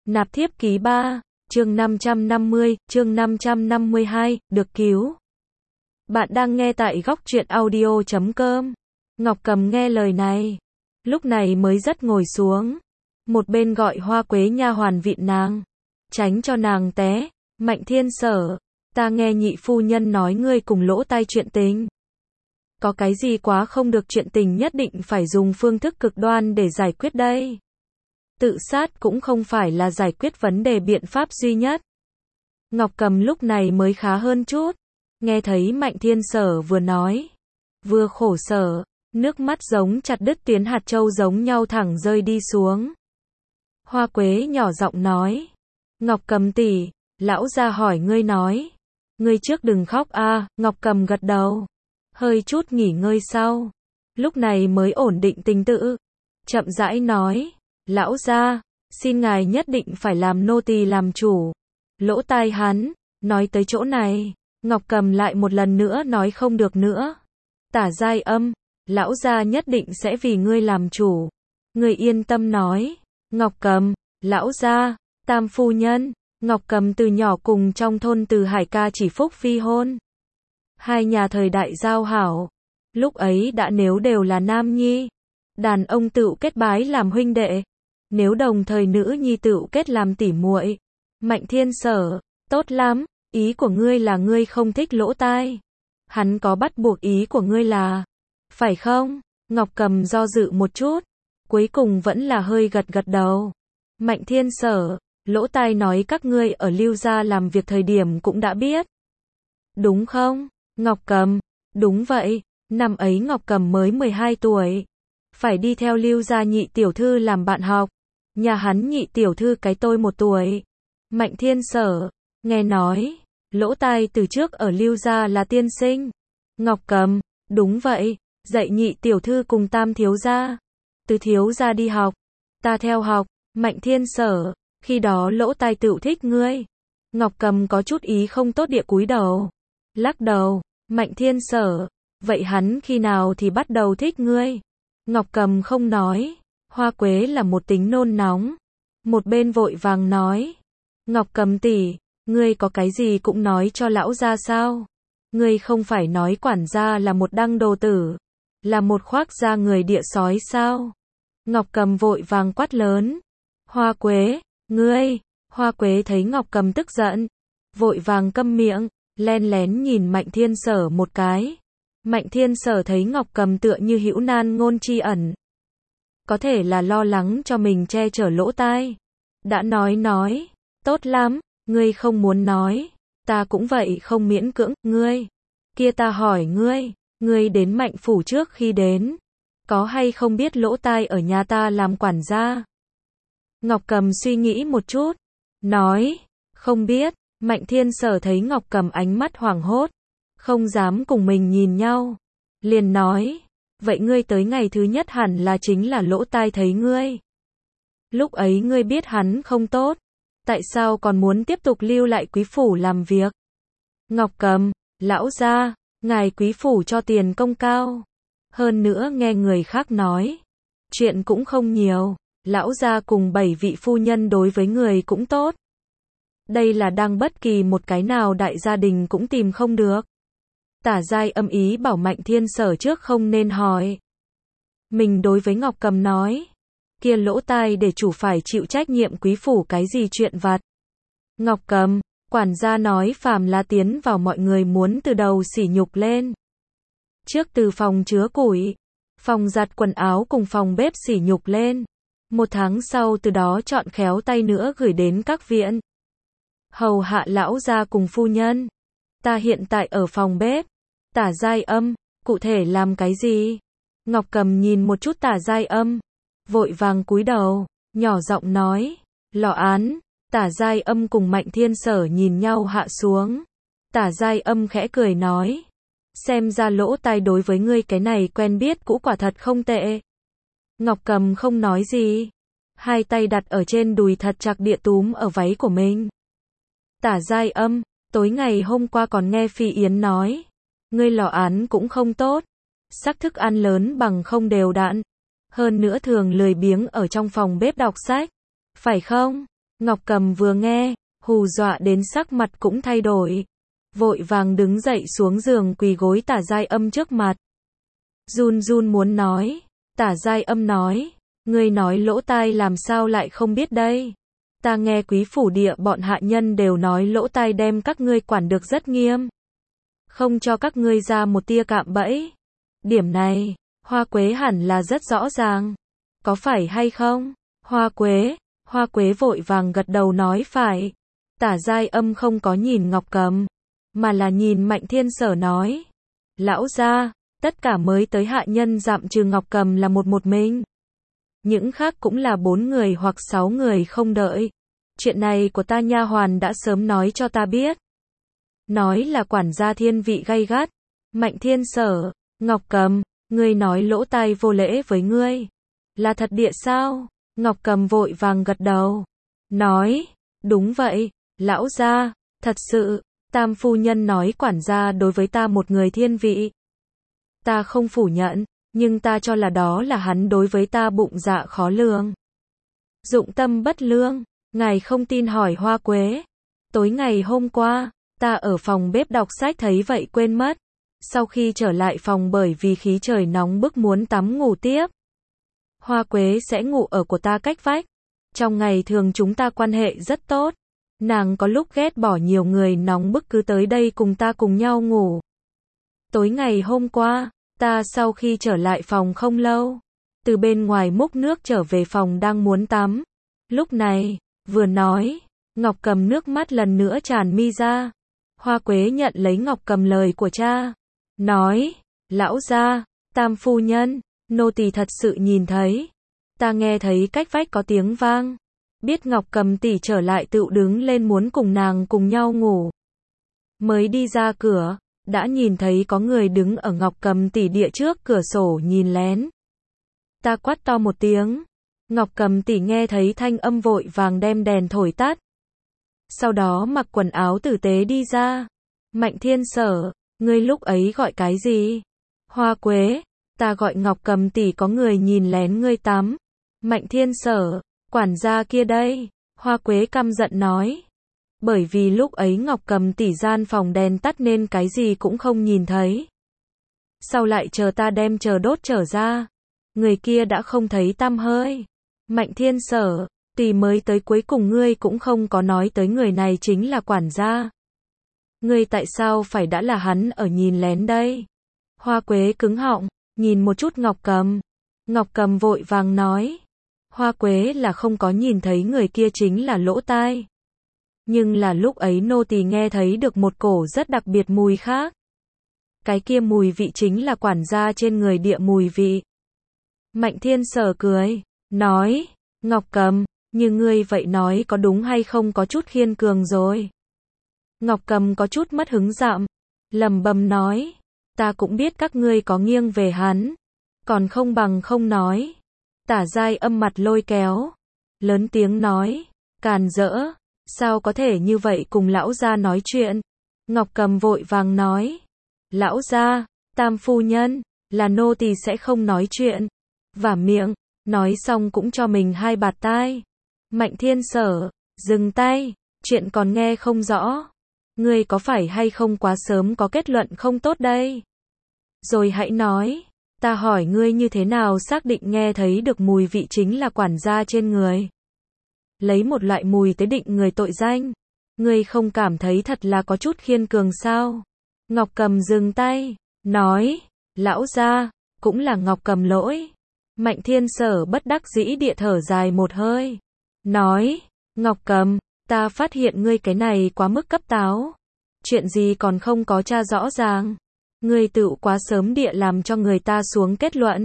Nạp thiếp ký 3, chương 550, chương 552, được cứu. Bạn đang nghe tại góc truyện audio.com. Ngọc Cầm nghe lời này, lúc này mới dắt ngồi xuống. Một bên gọi Hoa Quế nha hoàn vịn nàng, tránh cho nàng té. Mạnh Thiên Sở, ta nghe nhị phu nhân nói ngươi cùng Lỗ Tai chuyện tình. Có cái gì quá không được, chuyện tình nhất định phải dùng phương thức cực đoan để giải quyết đây. Tự sát cũng không phải là giải quyết vấn đề biện pháp duy nhất. Ngọc Cầm lúc này mới khá hơn chút. Nghe thấy Mạnh Thiên Sở vừa nói, vừa khổ sở, nước mắt giống chặt đứt tuyến hạt châu giống nhau thẳng rơi đi xuống. Hoa Quế nhỏ giọng nói, Ngọc Cầm tỷ, lão gia hỏi ngươi nói. Ngươi trước đừng khóc a. Ngọc Cầm gật đầu, hơi chút nghỉ ngơi sau, lúc này mới ổn định tình tự, chậm rãi nói, lão gia, xin ngài nhất định phải làm nô tỳ làm chủ. Lỗ tai hắn, nói tới chỗ này, Ngọc Cầm lại một lần nữa nói không được nữa. Tả Giai Âm, lão gia nhất định sẽ vì ngươi làm chủ. Ngươi yên tâm nói. Ngọc Cầm, lão gia, tam phu nhân. Ngọc Cầm từ nhỏ cùng trong thôn Từ Hải ca chỉ phúc phi hôn. Hai nhà thời đại giao hảo. Lúc ấy đã nếu đều là nam nhi, đàn ông tựu kết bái làm huynh đệ. Nếu đồng thời nữ nhi tựu kết làm tỉ muội. Mạnh Thiên Sở, tốt lắm, ý của ngươi là ngươi không thích Lỗ Tai. Hắn có bắt buộc ý của ngươi là, phải không? Ngọc Cầm do dự một chút, cuối cùng vẫn là hơi gật gật đầu. Mạnh Thiên Sở, Lỗ Tai nói các ngươi ở Lưu gia làm việc thời điểm cũng đã biết. Đúng không? Ngọc Cầm, đúng vậy, năm ấy Ngọc Cầm mới 12 tuổi. Phải đi theo Lưu gia nhị tiểu thư làm bạn học. Nhà hắn nhị tiểu thư cái tôi 1 tuổi. Mạnh Thiên Sở, nghe nói, Lỗ Tai từ trước ở Lưu gia là tiên sinh. Ngọc Cầm, đúng vậy, dạy nhị tiểu thư cùng tam thiếu gia. Từ thiếu gia đi học, ta theo học. Mạnh Thiên Sở, khi đó Lỗ Tai tựu thích ngươi. Ngọc Cầm có chút ý không tốt địa cúi đầu, lắc đầu. Mạnh Thiên Sở, vậy hắn khi nào thì bắt đầu thích ngươi? Ngọc Cầm không nói. Hoa Quế là một tính nôn nóng, một bên vội vàng nói, Ngọc Cầm tỷ, ngươi có cái gì cũng nói cho lão gia sao? Ngươi không phải nói quản gia là một đăng đồ tử, là một khoác da người địa sói sao? Ngọc Cầm vội vàng quát lớn, Hoa Quế, ngươi. Hoa Quế thấy Ngọc Cầm tức giận, vội vàng câm miệng, len lén nhìn Mạnh Thiên Sở một cái. Mạnh Thiên Sở thấy Ngọc Cầm tựa như hữu nan ngôn tri ẩn, có thể là lo lắng cho mình che chở Lỗ Tai. Đã nói, tốt lắm, ngươi không muốn nói, ta cũng vậy không miễn cưỡng, ngươi. Kia ta hỏi ngươi đến Mạnh phủ trước khi đến, có hay không biết Lỗ Tai ở nhà ta làm quản gia? Ngọc Cầm suy nghĩ một chút, nói, không biết. Mạnh Thiên Sở thấy Ngọc Cầm ánh mắt hoảng hốt, không dám cùng mình nhìn nhau, liền nói, vậy ngươi tới ngày thứ nhất hẳn là chính là Lỗ Tai thấy ngươi. Lúc ấy ngươi biết hắn không tốt, tại sao còn muốn tiếp tục lưu lại quý phủ làm việc? Ngọc Cầm, lão gia, ngài quý phủ cho tiền công cao. Hơn nữa nghe người khác nói, chuyện cũng không nhiều, lão gia cùng 7 vị phu nhân đối với người cũng tốt. Đây là đang bất kỳ một cái nào đại gia đình cũng tìm không được. Tả Giai Âm ý bảo Mạnh Thiên Sở trước không nên hỏi. Mình đối với Ngọc Cầm nói, kia Lỗ Tai để chủ phải chịu trách nhiệm quý phủ cái gì chuyện vặt. Ngọc Cầm, quản gia nói phàm là tiến vào mọi người muốn từ đầu sỉ nhục lên. Trước từ phòng chứa củi, phòng giặt quần áo cùng phòng bếp sỉ nhục lên. 1 tháng sau từ đó chọn khéo tay nữa gửi đến các viện. Hầu hạ lão gia cùng phu nhân. Ta hiện tại ở phòng bếp. Tả Giai Âm, cụ thể làm cái gì? Ngọc Cầm nhìn một chút Tả Giai Âm, vội vàng cúi đầu, nhỏ giọng nói, lò án. Tả Giai Âm cùng Mạnh Thiên Sở nhìn nhau hạ xuống. Tả Giai Âm khẽ cười nói, xem ra Lỗ Tai đối với ngươi cái này quen biết cũ quả thật không tệ. Ngọc Cầm không nói gì, hai tay đặt ở trên đùi thật chặt địa túm ở váy của mình. Tả Giai Âm, tối ngày hôm qua còn nghe Phi Yến nói, ngươi lò án cũng không tốt, sắc thức ăn lớn bằng không đều đặn, hơn nữa thường lười biếng ở trong phòng bếp đọc sách, phải không? Ngọc Cầm vừa nghe, hù dọa đến sắc mặt cũng thay đổi. Vội vàng đứng dậy xuống giường quỳ gối Tả Giai Âm trước mặt. Run run muốn nói. Tả Giai Âm nói. Ngươi nói lỗ tai làm sao lại không biết đây. Ta nghe quý phủ địa bọn hạ nhân đều nói lỗ tai đem các ngươi quản được rất nghiêm. Không cho các ngươi ra một tia cạm bẫy. Điểm này, Hoa Quế hẳn là rất rõ ràng. Có phải hay không? Hoa Quế vội vàng gật đầu nói phải. Tả Giai Âm không có nhìn Ngọc Cầm, mà là nhìn Mạnh Thiên Sở nói. Lão gia, tất cả mới tới hạ nhân dạm trừ Ngọc Cầm là một mình. Những khác cũng là 4 người hoặc 6 người không đợi. Chuyện này của ta nha hoàn đã sớm nói cho ta biết. Nói là quản gia thiên vị gay gắt. Mạnh Thiên Sở, Ngọc Cầm, ngươi nói lỗ tai vô lễ với ngươi. Là thật địa sao? Ngọc Cầm vội vàng gật đầu. Nói, đúng vậy, lão gia, thật sự, Tam phu nhân nói quản gia đối với ta một người thiên vị. Ta không phủ nhận, nhưng ta cho là đó là hắn đối với ta bụng dạ khó lường. Dụng tâm bất lương, ngài không tin hỏi Hoa Quế. Tối ngày hôm qua, ta ở phòng bếp đọc sách thấy vậy quên mất. Sau khi trở lại phòng bởi vì khí trời nóng bức muốn tắm ngủ tiếp. Hoa Quế sẽ ngủ ở của ta cách vách. Trong ngày thường chúng ta quan hệ rất tốt. Nàng có lúc ghét bỏ nhiều người nóng bức cứ tới đây cùng ta cùng nhau ngủ. Tối ngày hôm qua, ta sau khi trở lại phòng không lâu, từ bên ngoài múc nước trở về phòng đang muốn tắm. Lúc này, vừa nói, Ngọc Cầm nước mắt lần nữa tràn mi ra. Hoa Quế nhận lấy Ngọc Cầm lời của cha. Nói, lão gia, Tam phu nhân, nô tỳ thật sự nhìn thấy. Ta nghe thấy cách vách có tiếng vang. Biết Ngọc Cầm tỷ trở lại tự đứng lên muốn cùng nàng cùng nhau ngủ. Mới đi ra cửa, đã nhìn thấy có người đứng ở Ngọc Cầm tỷ địa trước cửa sổ nhìn lén. Ta quát to một tiếng. Ngọc Cầm tỷ nghe thấy thanh âm vội vàng đem đèn thổi tắt. Sau đó mặc quần áo tử tế đi ra. Mạnh Thiên Sở, ngươi lúc ấy gọi cái gì? Hoa Quế, ta gọi Ngọc Cầm tỷ có người nhìn lén ngươi tắm. Mạnh Thiên Sở, quản gia kia đây. Hoa Quế căm giận nói. Bởi vì lúc ấy Ngọc Cầm tỷ gian phòng đèn tắt nên cái gì cũng không nhìn thấy. Sau lại chờ ta đem chờ đốt trở ra. Người kia đã không thấy tăm hơi. Mạnh Thiên Sở, tỷ mới tới cuối cùng ngươi cũng không có nói tới người này chính là quản gia. Ngươi tại sao phải đã là hắn ở nhìn lén đây? Hoa Quế cứng họng, nhìn một chút Ngọc Cầm. Ngọc Cầm vội vàng nói. Hoa Quế là không có nhìn thấy người kia chính là lỗ tai. Nhưng là lúc ấy nô tỳ nghe thấy được một cổ rất đặc biệt mùi khác. Cái kia mùi vị chính là quản gia trên người địa mùi vị. Mạnh Thiên Sở cười, nói, Ngọc Cầm, như ngươi vậy nói có đúng hay không có chút khiên cường rồi. Ngọc Cầm có chút mất hứng dạm, lầm bầm nói, ta cũng biết các ngươi có nghiêng về hắn, còn không bằng không nói. Tả Giai Âm mặt lôi kéo, lớn tiếng nói, càn rỡ, sao có thể như vậy cùng lão gia nói chuyện. Ngọc Cầm vội vàng nói, lão gia, Tam phu nhân, là nô tỳ sẽ không nói chuyện. Vả miệng, nói xong cũng cho mình 2 bạt tai. Mạnh Thiên Sở, dừng tay, chuyện còn nghe không rõ. Ngươi có phải hay không quá sớm có kết luận không tốt đây? Rồi hãy nói, ta hỏi ngươi như thế nào xác định nghe thấy được mùi vị chính là quản gia trên người. Lấy một loại mùi tới định người tội danh. Ngươi không cảm thấy thật là có chút khiên cường sao? Ngọc Cầm dừng tay, nói, lão gia, cũng là Ngọc Cầm lỗi. Mạnh Thiên Sở bất đắc dĩ địa thở dài một hơi. Nói, Ngọc Cầm, ta phát hiện ngươi cái này quá mức cấp táo. Chuyện gì còn không có tra rõ ràng. Ngươi tự quá sớm địa làm cho người ta xuống kết luận.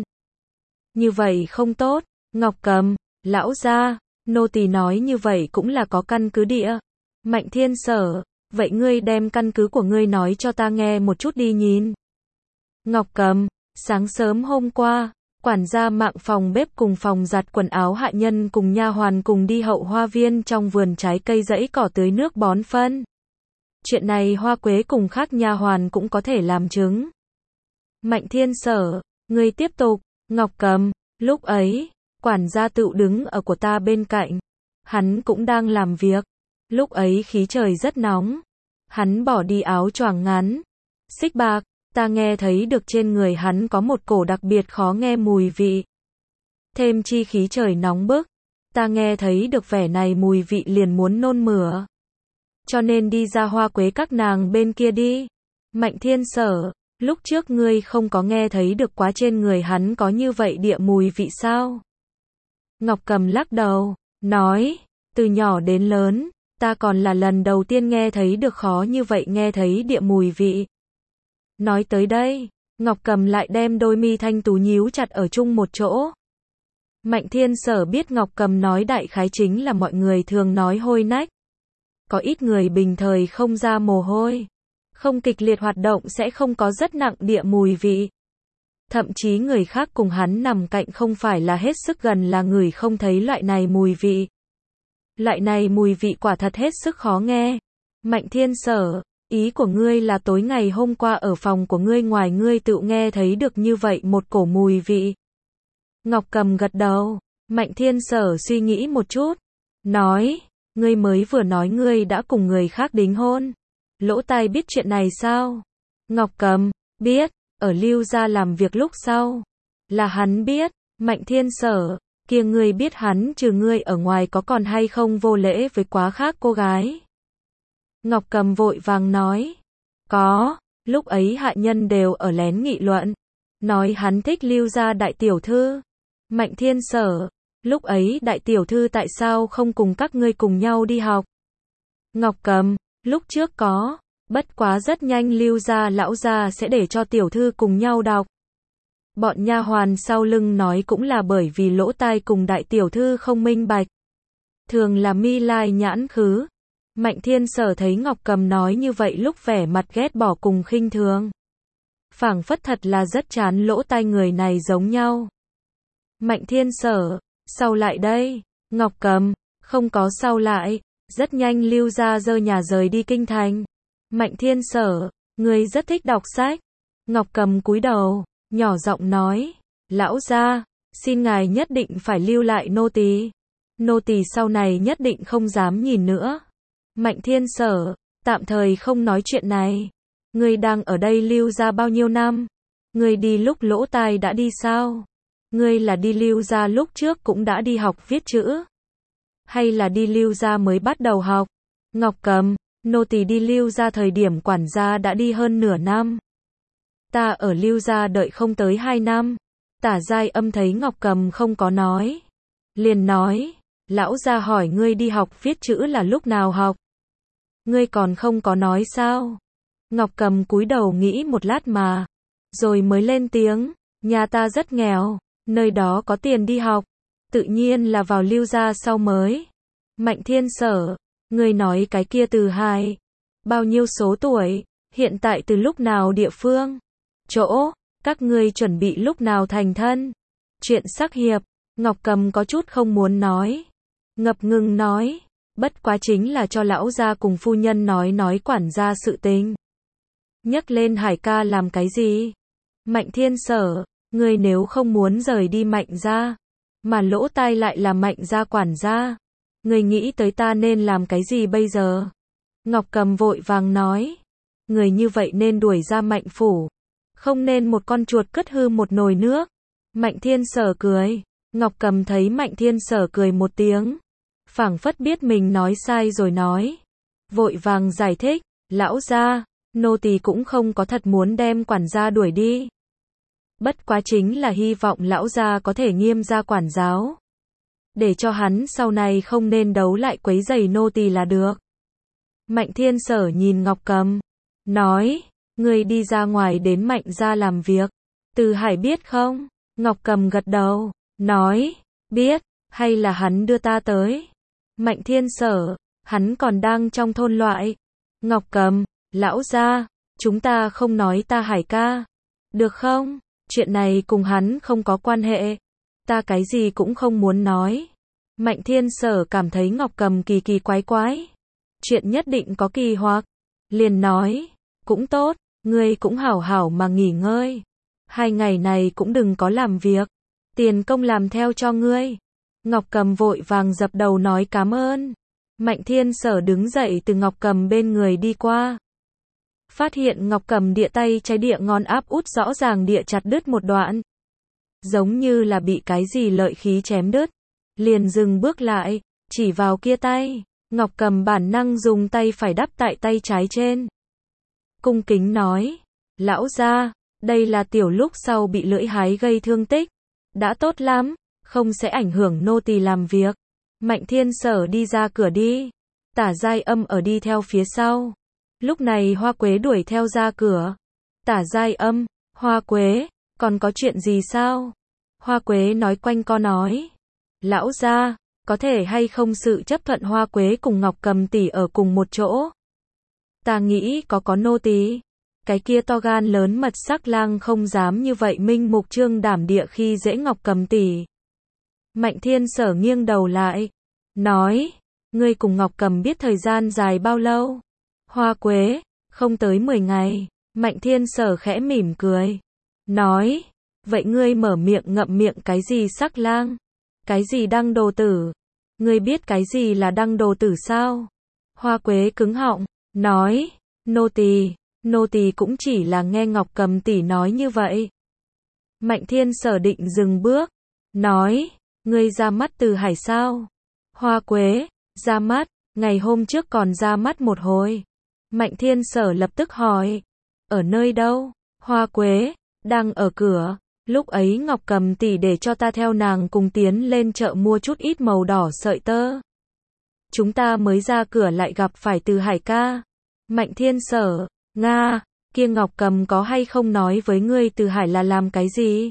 Như vậy không tốt. Ngọc Cầm, lão gia, nô tỳ nói như vậy cũng là có căn cứ địa. Mạnh Thiên Sở, vậy ngươi đem căn cứ của ngươi nói cho ta nghe một chút đi nhìn. Ngọc Cầm, sáng sớm hôm qua, quản gia Mạng phòng bếp cùng phòng giặt quần áo hạ nhân cùng nha hoàn cùng đi hậu hoa viên trong vườn trái cây dãy cỏ tưới nước bón phân. Chuyện này Hoa Quế cùng khác nha hoàn cũng có thể làm chứng. Mạnh Thiên Sở, ngươi tiếp tục. Ngọc Cầm, lúc ấy, quản gia tự đứng ở của ta bên cạnh. Hắn cũng đang làm việc. Lúc ấy khí trời rất nóng. Hắn bỏ đi áo choàng ngắn. Xích bạc, ta nghe thấy được trên người hắn có một cổ đặc biệt khó nghe mùi vị. Thêm chi khí trời nóng bức. Ta nghe thấy được vẻ này mùi vị liền muốn nôn mửa. Cho nên đi ra Hoa Quế các nàng bên kia đi. Mạnh Thiên Sở, lúc trước ngươi không có nghe thấy được quá trên người hắn có như vậy địa mùi vị sao? Ngọc Cầm lắc đầu, nói, từ nhỏ đến lớn, ta còn là lần đầu tiên nghe thấy được khó như vậy nghe thấy địa mùi vị. Nói tới đây, Ngọc Cầm lại đem đôi mi thanh tú nhíu chặt ở chung một chỗ. Mạnh Thiên Sở biết Ngọc Cầm nói đại khái chính là mọi người thường nói hôi nách. Có ít người bình thời không ra mồ hôi, không kịch liệt hoạt động sẽ không có rất nặng địa mùi vị. Thậm chí người khác cùng hắn nằm cạnh không phải là hết sức gần là người không thấy loại này mùi vị. Loại này mùi vị quả thật hết sức khó nghe. Mạnh Thiên Sở, ý của ngươi là tối ngày hôm qua ở phòng của ngươi ngoài ngươi tự nghe thấy được như vậy một cổ mùi vị. Ngọc Cầm gật đầu. Mạnh Thiên Sở suy nghĩ một chút, nói, ngươi mới vừa nói ngươi đã cùng người khác đính hôn. Lỗ Tai biết chuyện này sao? Ngọc Cầm, biết, ở Lưu gia làm việc lúc sau. Là hắn biết. Mạnh Thiên Sở, kia ngươi biết hắn trừ ngươi ở ngoài có còn hay không vô lễ với quá khác cô gái? Ngọc Cầm vội vàng nói, có, lúc ấy hạ nhân đều ở lén nghị luận, nói hắn thích Lưu gia đại tiểu thư. Mạnh Thiên Sở, lúc ấy đại tiểu thư tại sao không cùng các ngươi cùng nhau đi học? Ngọc Cầm, lúc trước có, bất quá rất nhanh Lưu gia lão gia sẽ để cho tiểu thư cùng nhau đọc. Bọn nha hoàn sau lưng nói cũng là bởi vì lỗ tai cùng đại tiểu thư không minh bạch. Thường là mi lai nhãn khứ. Mạnh Thiên Sở thấy Ngọc Cầm nói như vậy lúc vẻ mặt ghét bỏ cùng khinh thường. Phảng phất thật là rất chán lỗ tai người này giống nhau. Mạnh Thiên Sở, sau lại đây, Ngọc Cầm, không có sau lại, rất nhanh Lưu gia dơ nhà rời đi kinh thành. Mạnh Thiên Sở, người rất thích đọc sách. Ngọc Cầm cúi đầu, nhỏ giọng nói, lão gia, xin ngài nhất định phải lưu lại nô tỳ. Nô tỳ sau này nhất định không dám nhìn nữa. Mạnh Thiên Sở, tạm thời không nói chuyện này. Ngươi đang ở đây Lưu gia bao nhiêu năm? Ngươi đi lúc lỗ tai đã đi sao? Ngươi là đi Lưu gia lúc trước cũng đã đi học viết chữ? Hay là đi Lưu gia mới bắt đầu học? Ngọc Cầm, nô tỳ đi Lưu gia thời điểm quản gia đã đi hơn nửa năm. Ta ở Lưu gia đợi không tới 2 năm. Tả Giai Âm thấy Ngọc Cầm không có nói, liền nói, lão gia hỏi ngươi đi học viết chữ là lúc nào học? Ngươi còn không có nói sao? Ngọc Cầm cúi đầu nghĩ một lát mà, rồi mới lên tiếng, nhà ta rất nghèo, nơi đó có tiền đi học, tự nhiên là vào Lưu gia sau mới. Mạnh Thiên Sở, ngươi nói cái kia từ hai, bao nhiêu số tuổi, hiện tại từ lúc nào địa phương, chỗ, các ngươi chuẩn bị lúc nào thành thân? Chuyện sắc hiệp, Ngọc Cầm có chút không muốn nói, ngập ngừng nói, bất quá chính là cho lão gia cùng phu nhân nói quản gia sự tình. Nhắc lên Hải ca làm cái gì? Mạnh Thiên Sở, ngươi nếu không muốn rời đi Mạnh gia, mà lỗ tai lại là Mạnh gia quản gia, ngươi nghĩ tới ta nên làm cái gì bây giờ? Ngọc Cầm vội vàng nói, người như vậy nên đuổi ra Mạnh phủ, không nên một con chuột cất hư một nồi nước. Mạnh Thiên Sở cười. Ngọc Cầm thấy Mạnh Thiên Sở cười một tiếng, phảng phất biết mình nói sai rồi nói, vội vàng giải thích, lão gia, nô tỳ cũng không có thật muốn đem quản gia đuổi đi. Bất quá chính là hy vọng lão gia có thể nghiêm gia quản giáo, để cho hắn sau này không nên đấu lại quấy rầy nô tỳ là được. Mạnh Thiên Sở nhìn Ngọc Cầm, nói, ngươi đi ra ngoài đến Mạnh gia làm việc, Từ Hải biết không? Ngọc Cầm gật đầu, nói, biết, hay là hắn đưa ta tới? Mạnh Thiên Sở, hắn còn đang trong thôn loại. Ngọc Cầm, lão gia, chúng ta không nói ta Hải ca, được không? Chuyện này cùng hắn không có quan hệ, ta cái gì cũng không muốn nói. Mạnh Thiên Sở cảm thấy Ngọc Cầm kỳ kỳ quái quái, chuyện nhất định có kỳ hoặc, liền nói, cũng tốt, ngươi cũng hảo hảo mà nghỉ ngơi, 2 ngày này cũng đừng có làm việc, tiền công làm theo cho ngươi. Ngọc Cầm vội vàng dập đầu nói cảm ơn. Mạnh Thiên Sở đứng dậy từ Ngọc Cầm bên người đi qua. Phát hiện Ngọc Cầm địa tay trái địa ngón áp út rõ ràng địa chặt đứt một đoạn. Giống như là bị cái gì lợi khí chém đứt. Liền dừng bước lại, chỉ vào kia tay. Ngọc Cầm bản năng dùng tay phải đắp tại tay trái trên. Cung kính nói, lão gia, đây là tiểu lúc sau bị lưỡi hái gây thương tích. Đã tốt lắm, không sẽ ảnh hưởng nô tỳ làm việc. Mạnh Thiên Sở đi ra cửa đi. Tả Giai Âm ở đi theo phía sau. Lúc này Hoa Quế đuổi theo ra cửa. Tả Giai Âm, Hoa Quế, còn có chuyện gì sao? Hoa Quế nói quanh co nói. Lão gia, có thể hay không sự chấp thuận Hoa Quế cùng Ngọc Cầm tỷ ở cùng một chỗ? Ta nghĩ có nô tỳ. Cái kia to gan lớn mật sắc lang không dám như vậy minh mục trương đảm địa khi dễ Ngọc Cầm tỷ. Mạnh Thiên Sở nghiêng đầu lại, nói, ngươi cùng Ngọc Cầm biết thời gian dài bao lâu? Hoa Quế, không tới 10 ngày. Mạnh Thiên Sở khẽ mỉm cười, nói, vậy ngươi mở miệng ngậm miệng cái gì sắc lang? Cái gì đăng đồ tử? Ngươi biết cái gì là đăng đồ tử sao? Hoa Quế cứng họng, nói, nô tỳ cũng chỉ là nghe Ngọc Cầm tỷ nói như vậy. Mạnh Thiên Sở định dừng bước, nói, ngươi ra mắt Từ Hải sao? Hoa Quế, ra mắt, ngày hôm trước còn ra mắt một hồi. Mạnh Thiên Sở lập tức hỏi, ở nơi đâu? Hoa Quế, đang ở cửa. Lúc ấy Ngọc Cầm tỷ để cho ta theo nàng cùng tiến lên chợ mua chút ít màu đỏ sợi tơ. Chúng ta mới ra cửa lại gặp phải Từ Hải ca. Mạnh Thiên Sở, Nga, kia Ngọc Cầm có hay không nói với ngươi Từ Hải là làm cái gì?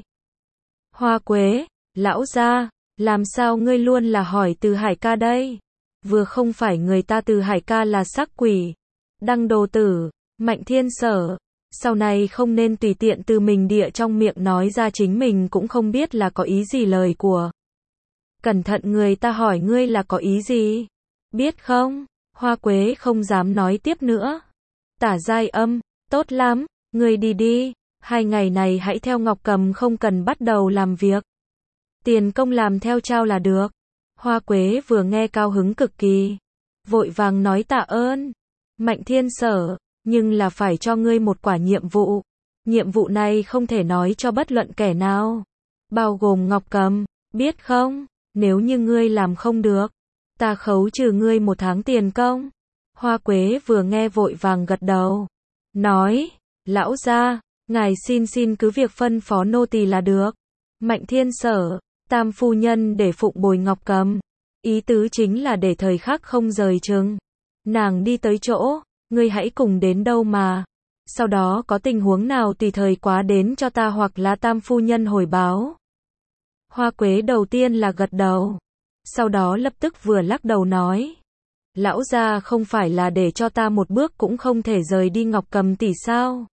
Hoa Quế, lão gia, làm sao ngươi luôn là hỏi Từ Hải ca đây? Vừa không phải người ta Từ Hải ca là sắc quỷ. Đăng đồ tử. Mạnh Thiên Sở, sau này không nên tùy tiện từ mình địa trong miệng nói ra chính mình cũng không biết là có ý gì lời của. Cẩn thận người ta hỏi ngươi là có ý gì? Biết không? Hoa Quế không dám nói tiếp nữa. Tả Giai Âm, tốt lắm, ngươi đi đi, 2 ngày này hãy theo Ngọc Cầm không cần bắt đầu làm việc. Tiền công làm theo trao là được. Hoa Quế vừa nghe cao hứng cực kỳ. Vội vàng nói tạ ơn. Mạnh Thiên Sở, nhưng là phải cho ngươi một quả nhiệm vụ. Nhiệm vụ này không thể nói cho bất luận kẻ nào. Bao gồm Ngọc Cầm, biết không? Nếu như ngươi làm không được, ta khấu trừ ngươi 1 tháng tiền công. Hoa Quế vừa nghe vội vàng gật đầu. Nói, lão gia, ngài xin cứ việc phân phó nô tỳ là được. Mạnh Thiên Sở, tam phu nhân để phụng bồi Ngọc Cầm. Ý tứ chính là để thời khắc không rời chừng. Nàng đi tới chỗ, ngươi hãy cùng đến đâu mà. Sau đó có tình huống nào tùy thời quá đến cho ta hoặc là tam phu nhân hồi báo. Hoa Quế đầu tiên là gật đầu. Sau đó lập tức vừa lắc đầu nói. Lão gia không phải là để cho ta một bước cũng không thể rời đi Ngọc Cầm tỷ sao?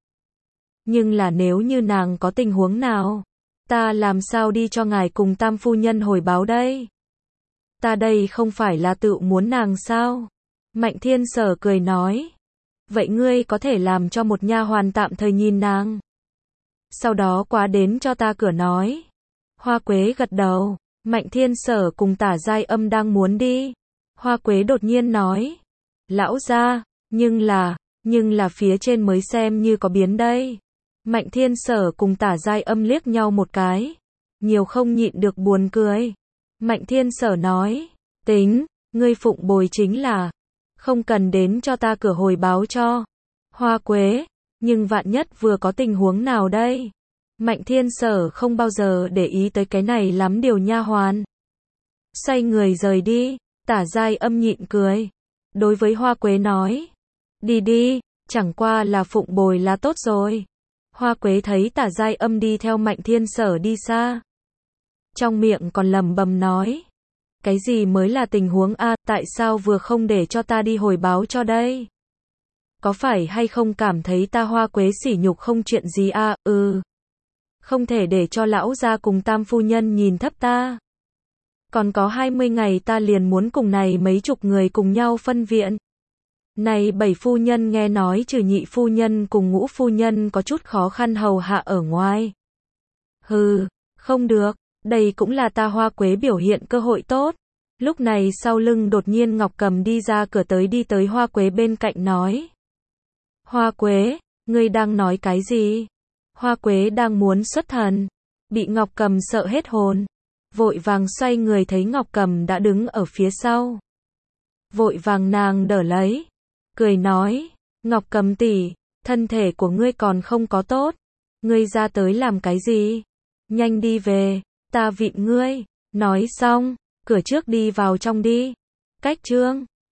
Nhưng là nếu như nàng có tình huống nào, ta làm sao đi cho ngài cùng tam phu nhân hồi báo đây? Ta đây không phải là tự muốn nàng sao? Mạnh Thiên Sở cười nói. Vậy ngươi có thể làm cho một nha hoàn tạm thời nhìn nàng. Sau đó quá đến cho ta cửa nói. Hoa Quế gật đầu. Mạnh Thiên Sở cùng Tả Giai Âm đang muốn đi. Hoa Quế đột nhiên nói. Lão gia, nhưng là phía trên mới xem như có biến đây. Mạnh Thiên Sở cùng Tả Giai Âm liếc nhau một cái. Nhiều không nhịn được buồn cười. Mạnh Thiên Sở nói. Tính, ngươi phụng bồi chính là. Không cần đến cho ta cửa hồi báo cho. Hoa Quế, nhưng vạn nhất vừa có tình huống nào đây? Mạnh Thiên Sở không bao giờ để ý tới cái này lắm điều nha hoàn. Xoay người rời đi, Tả Giai Âm nhịn cười. Đối với Hoa Quế nói. Đi đi, chẳng qua là phụng bồi là tốt rồi. Hoa Quế thấy Tả Giai Âm đi theo Mạnh Thiên Sở đi xa. Trong miệng còn lẩm bẩm nói. Cái gì mới là tình huống a? Tại sao vừa không để cho ta đi hồi báo cho đây? Có phải hay không cảm thấy ta Hoa Quế sỉ nhục không chuyện gì a? Không thể để cho lão gia cùng tam phu nhân nhìn thấp ta. Còn có 20 ngày ta liền muốn cùng này mấy chục người cùng nhau phân viện. Này 7 phu nhân nghe nói trừ nhị phu nhân cùng ngũ phu nhân có chút khó khăn hầu hạ ở ngoài. Không được, Đây cũng là ta Hoa Quế biểu hiện cơ hội tốt. Lúc này sau lưng đột nhiên Ngọc Cầm đi ra cửa đi tới Hoa Quế bên cạnh nói. Hoa Quế, ngươi đang nói cái gì? Hoa Quế đang muốn xuất thần, bị Ngọc Cầm sợ hết hồn. Vội vàng xoay người thấy Ngọc Cầm đã đứng ở phía sau. Vội vàng nàng đỡ lấy, cười nói, Ngọc Cầm tỷ, thân thể của ngươi còn không có tốt. Ngươi ra tới làm cái gì? Nhanh đi về, ta vịn ngươi. Nói xong, cửa trước đi vào trong đi. Cách chương